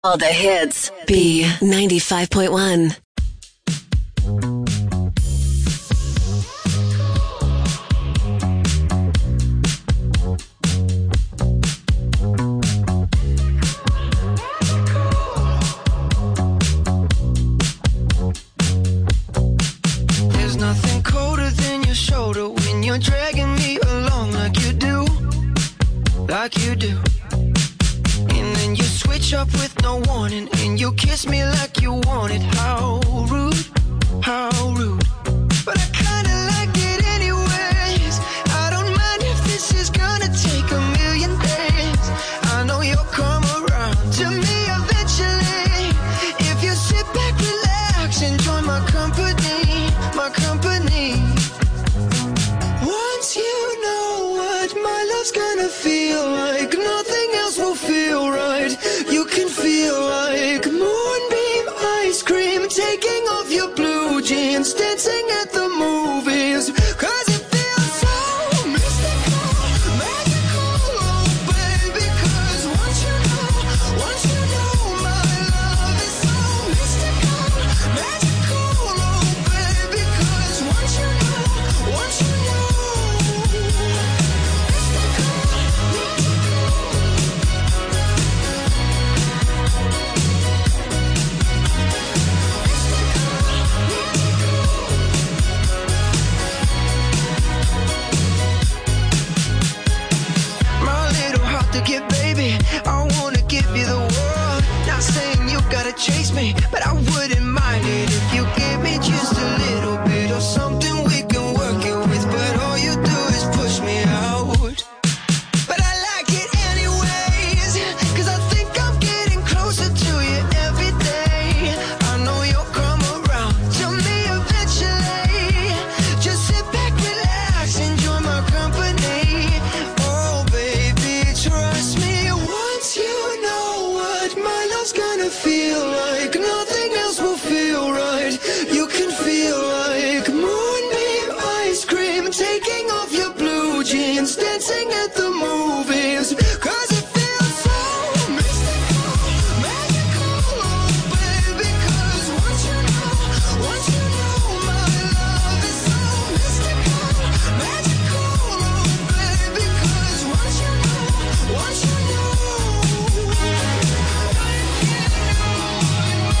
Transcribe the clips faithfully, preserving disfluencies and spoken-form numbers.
All the hits. B ninety-five point one. There's nothing colder than your shoulder when you're dragging me along like you do, like you do. And then you switch up with no warning, and you kiss me like you want it. How rude, how rude. But I kinda like it anyways. I don't mind if this is gonna take a million days. I know you'll come around to me eventually. If you sit back, relax, enjoy my company, my company. Once you know what my love's gonna feel like, nothing else will feel right. You can feel like moonbeam ice cream, taking off your blue jeans, dancing at the movies. Cause it feels so mystical, magical, oh baby. Cause once you know, once you know my love is so mystical, magical, oh baby. Cause once you know, once you know, get baby, I wanna give you the world. Not saying you gotta chase me, but I wouldn't mind it if you gave me just a little bit of something we can work it with. But all you do is push me out. But I like it anyways, cause I think I'm getting closer to you every day. I know you'll come around to me eventually. Just sit back, relax, enjoy my company. Oh baby, trust me, once you know what my love's gonna feel like, nothing else will feel right. You can feel like moonbeam ice cream, taking off your blue jeans, dancing at the movies. Cause it feels so mystical, magical, oh baby. Cause once you know, once you know my love is so mystical, magical, oh baby. Cause once you know, once you know,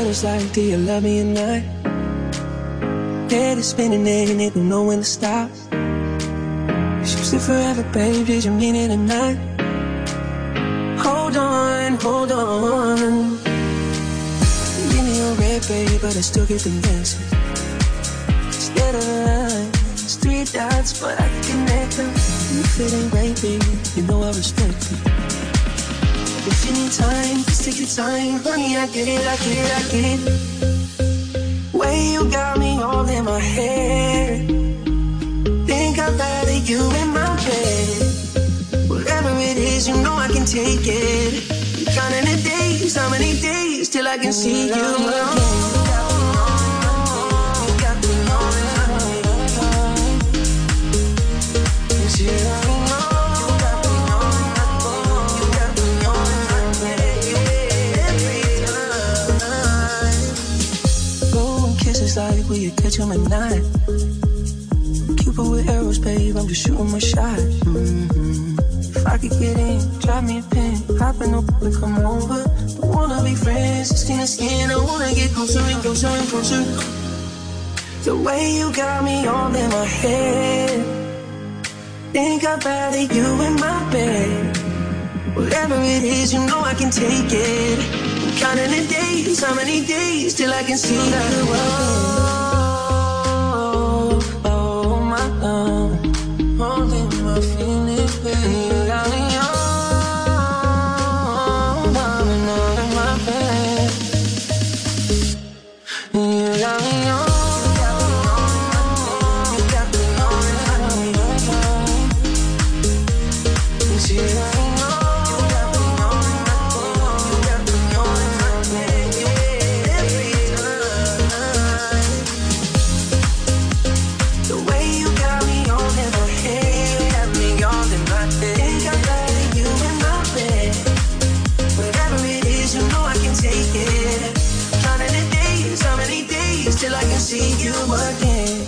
feels like, do you love me or not? Head is spinning and it don't know when to stop. You said forever, babe, did you mean it or not? Hold on, hold on. Give me your red, babe, but I still get the message. Instead of a line, it's three dots, but I can connect them. If it ain't right, baby, you know I respect it. If you need time, just take your time. Honey, I get it, I get it, I get it. Way you got me all in my head. Think I'd rather you in my bed. Whatever it is, you know I can take it. I'm counting the days, how many days till I can see you again. Like will you catch him at night? Cupid with arrows, babe, I'm just shooting my shot. Mm-hmm. If I could get in, drop me a pin, hop in the pool and come over. Don't wanna be friends, skin to skin, I wanna get closer and closer and closer. The way you got me all in my head. Think I'd rather you in my bed. Whatever it is, you know I can take it. Counting the days, how many days till I can see you again. Oh, oh, my love, holding my feelings, baby. You got me on, darling, all in my bed. You got me on. Till I can see you again.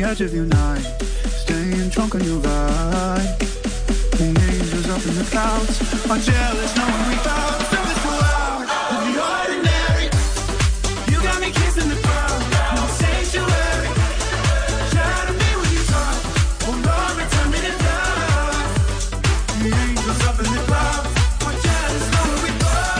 edge of your night, staying drunk on your vibe. The angels up in the clouds are jealous knowing we found something so loud. Of the ordinary, you got me kissing the crowd. No sanctuary, shadow me when you talk. Oh Lord, return me to dust. The angels up in the clouds are jealous knowing we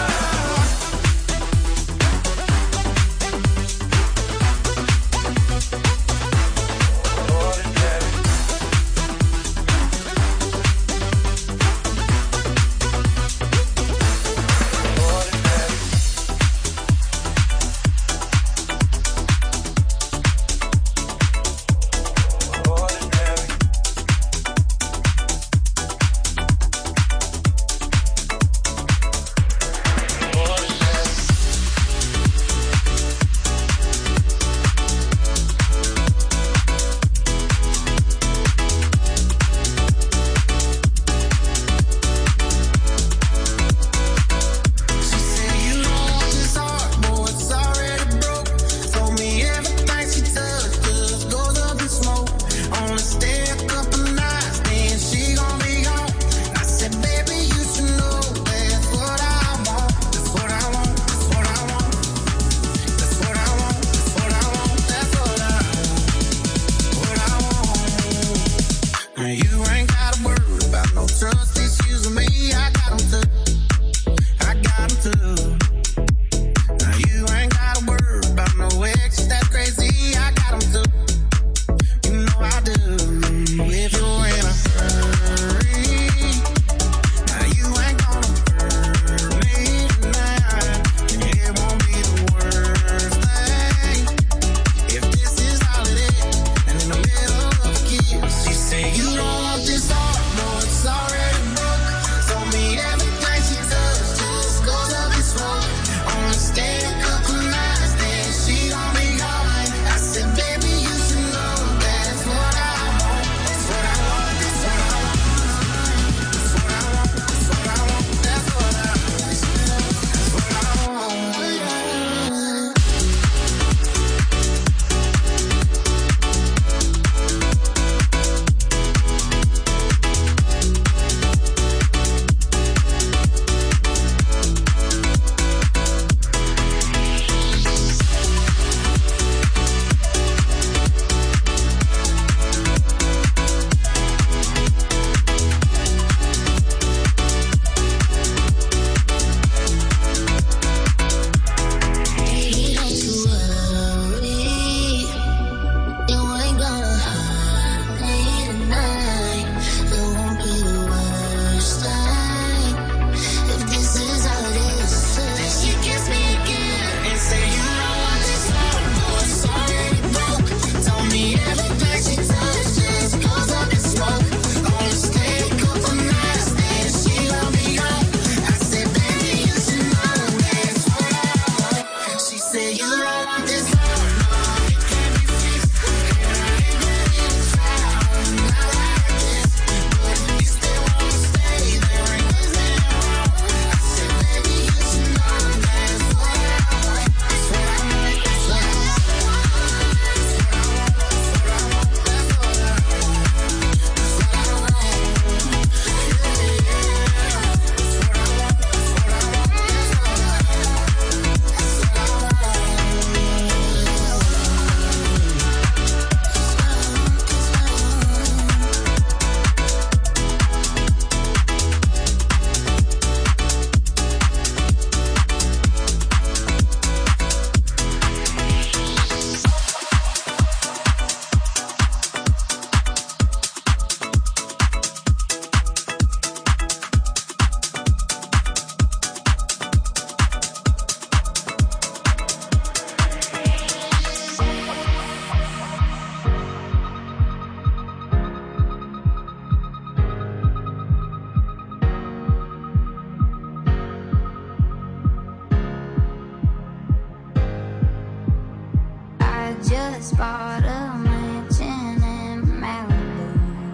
just bought a mansion in Malibu.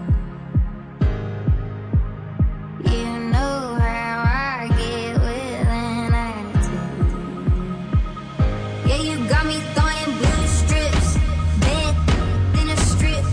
You know how I get with an attitude. Yeah, you got me throwing blue strips, bed in a strip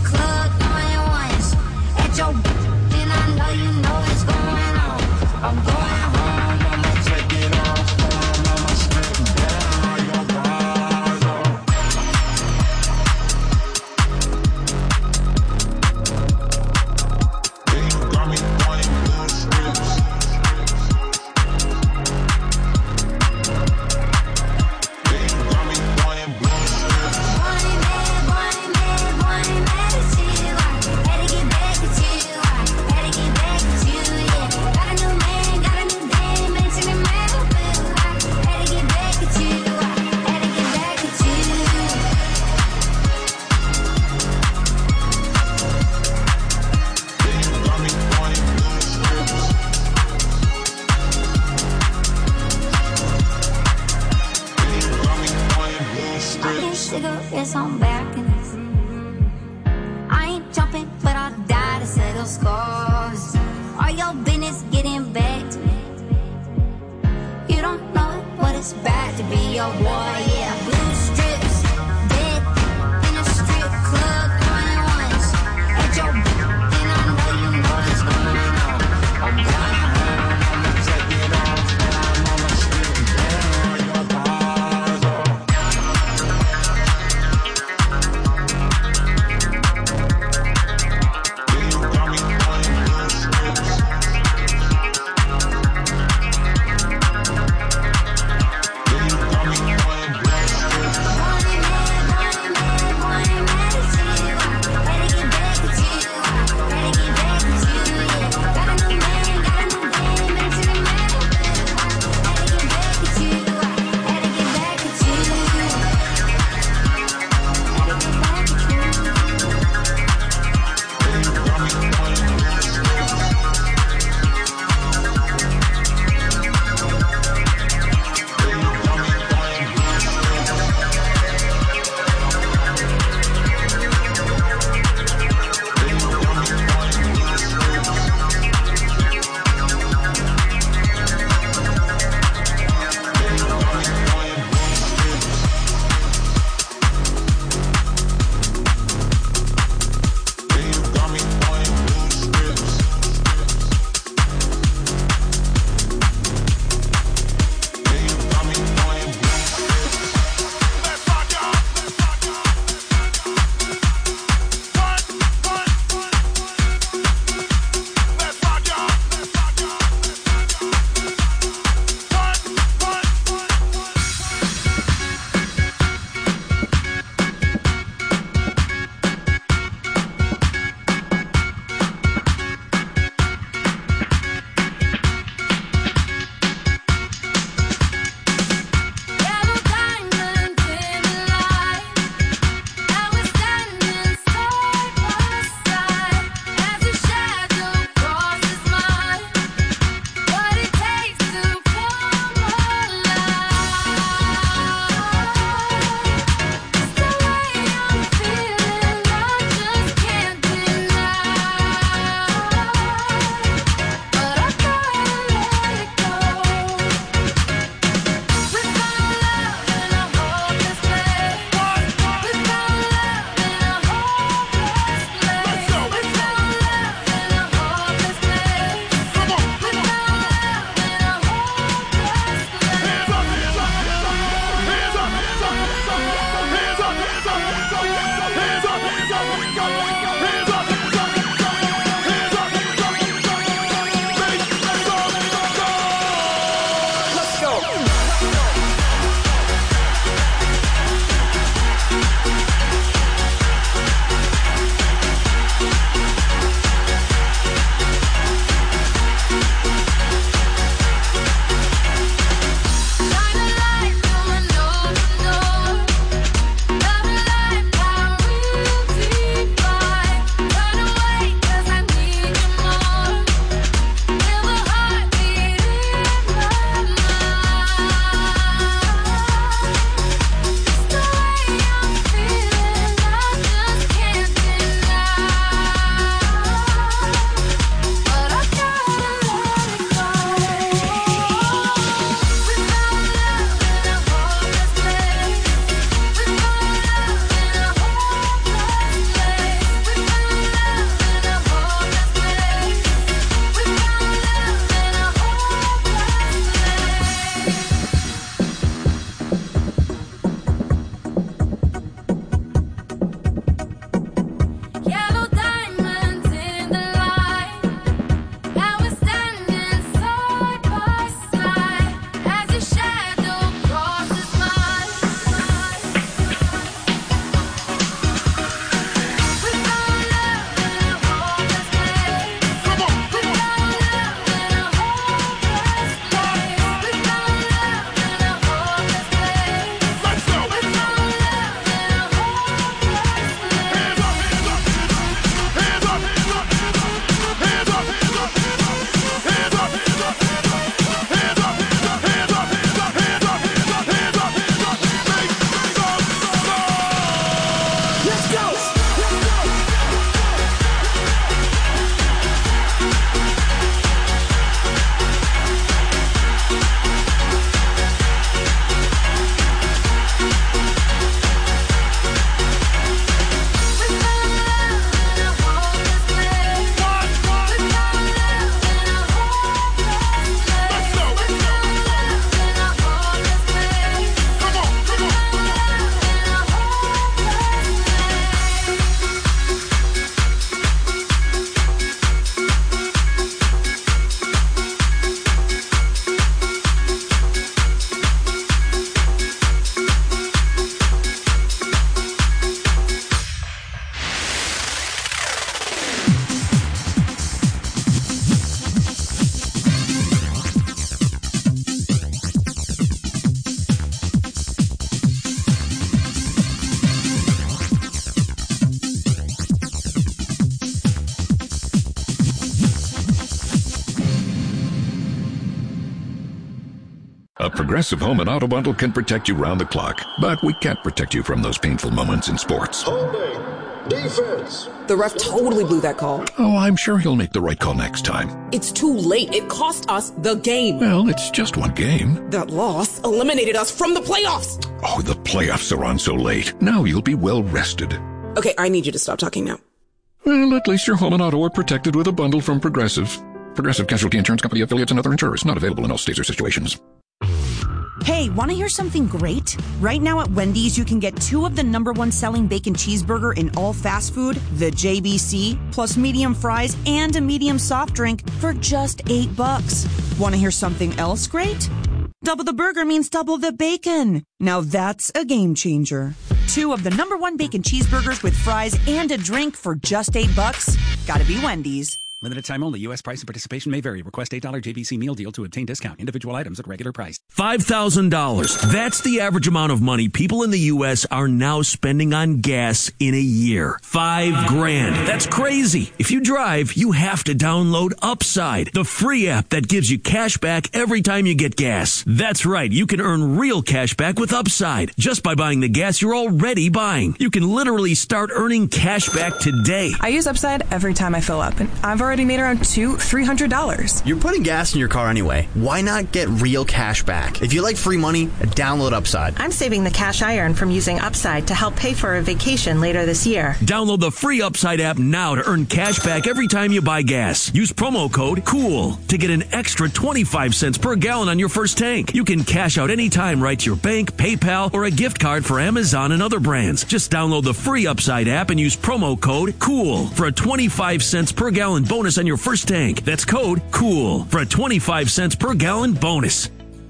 A Progressive Home and Auto Bundle can protect you round the clock, but we can't protect you from those painful moments in sports. Holding. Defense. The ref totally blew that call. Oh, I'm sure he'll make the right call next time. It's too late. It cost us the game. Well, it's just one game. That loss eliminated us from the playoffs. Oh, the playoffs are on so late. Now you'll be well rested. Okay, I need you to stop talking now. Well, at least your home and auto are protected with a bundle from Progressive. Progressive Casualty Insurance Company affiliates and other insurers. Not available in all states or situations. Hey, want to hear something great? Right now at Wendy's, you can get two of the number one selling bacon cheeseburger in all fast food, the J B C, plus medium fries and a medium soft drink for just eight bucks. Want to hear something else great? Double the burger means double the bacon. Now that's a game changer. Two of the number one bacon cheeseburgers with fries and a drink for just eight bucks. Gotta be Wendy's. Limited time only. U S price and participation may vary. Request eight dollars J B C meal deal to obtain discount. Individual items at regular price. five thousand dollars. That's the average amount of money people in the U S are now spending on gas in a year. Five grand. That's crazy. If you drive, you have to download Upside, the free app that gives you cash back every time you get gas. That's right. You can earn real cash back with Upside just by buying the gas you're already buying. You can literally start earning cash back today. I use Upside every time I fill up, and I've already already made around two, three hundred dollars. You're putting gas in your car anyway. Why not get real cash back? If you like free money, download Upside. I'm saving the cash I earn from using Upside to help pay for a vacation later this year. Download the free Upside app now to earn cash back every time you buy gas. Use promo code COOL to get an extra twenty-five cents per gallon on your first tank. You can cash out anytime right to your bank, PayPal, or a gift card for Amazon and other brands. Just download the free Upside app and use promo code COOL for a twenty-five cents per gallon bonus on your first tank. That's code COOL for a twenty-five cents per gallon bonus.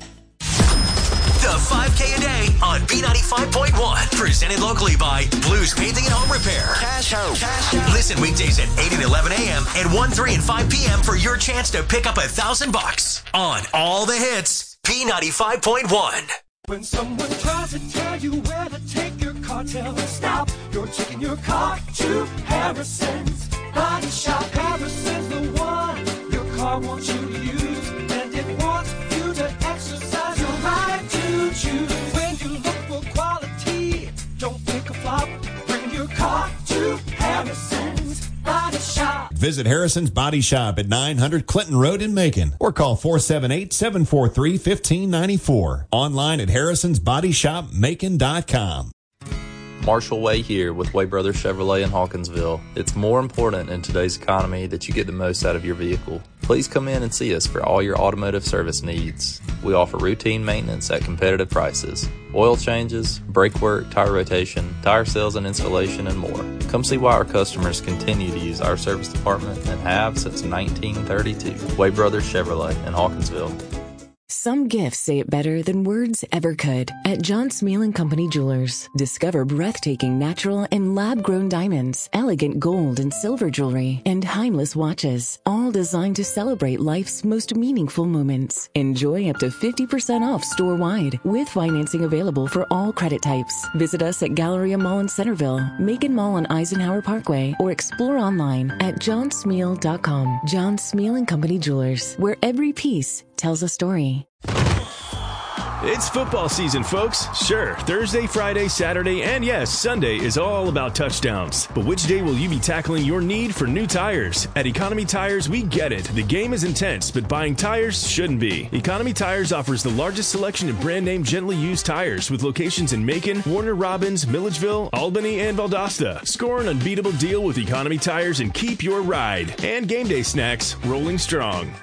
The five K a day on B ninety-five point one. Presented locally by Blues Painting and Home Repair. Cash out. Cash out. Listen weekdays at eight and eleven a.m. and one, three, and five p.m. for your chance to pick up a thousand bucks on all the hits. B ninety-five point one. When someone tries to tell you where to take your car, tell them stop. You're taking your car to Harrison's Body Shop. Harrison's the one your car wants you to use, and it wants you to exercise your right to choose. When you look for quality, don't pick a flop. Bring your car to Harrison's Body Shop. Visit Harrison's Body Shop at nine hundred Clinton Road in Macon, or call four seven eight, seven four three, one five nine four. Online at harrisons body shop macon dot com. Marshall Way here with Way Brothers Chevrolet in Hawkinsville. It's more important in today's economy that you get the most out of your vehicle. Please come in and see us for all your automotive service needs. We offer routine maintenance at competitive prices, oil changes, brake work, tire rotation, tire sales and installation, and more. Come see why our customers continue to use our service department and have since nineteen thirty-two. Way Brothers Chevrolet in Hawkinsville. Some gifts say it better than words ever could. At John Smeal and Company Jewelers, discover breathtaking natural and lab-grown diamonds, elegant gold and silver jewelry, and timeless watches, all designed to celebrate life's most meaningful moments. Enjoy up to fifty percent off store-wide, with financing available for all credit types. Visit us at Galleria Mall in Centerville, Macon Mall on Eisenhower Parkway, or explore online at john smeal dot com. John Smeal and Company Jewelers, where every piece tells a story. It's football season, folks. Sure, Thursday, Friday, Saturday, and yes, Sunday is all about touchdowns. But which day will you be tackling your need for new tires? At Economy Tires, we get it. The game is intense, but buying tires shouldn't be. Economy Tires offers the largest selection of brand name gently used tires with locations in Macon, Warner Robins, Milledgeville, Albany, and Valdosta. Score an unbeatable deal with Economy Tires and keep your ride. And game day snacks rolling strong.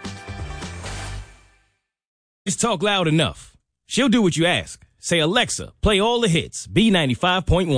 Just talk loud enough. She'll do what you ask. Say, Alexa, play all the hits. B ninety-five point one.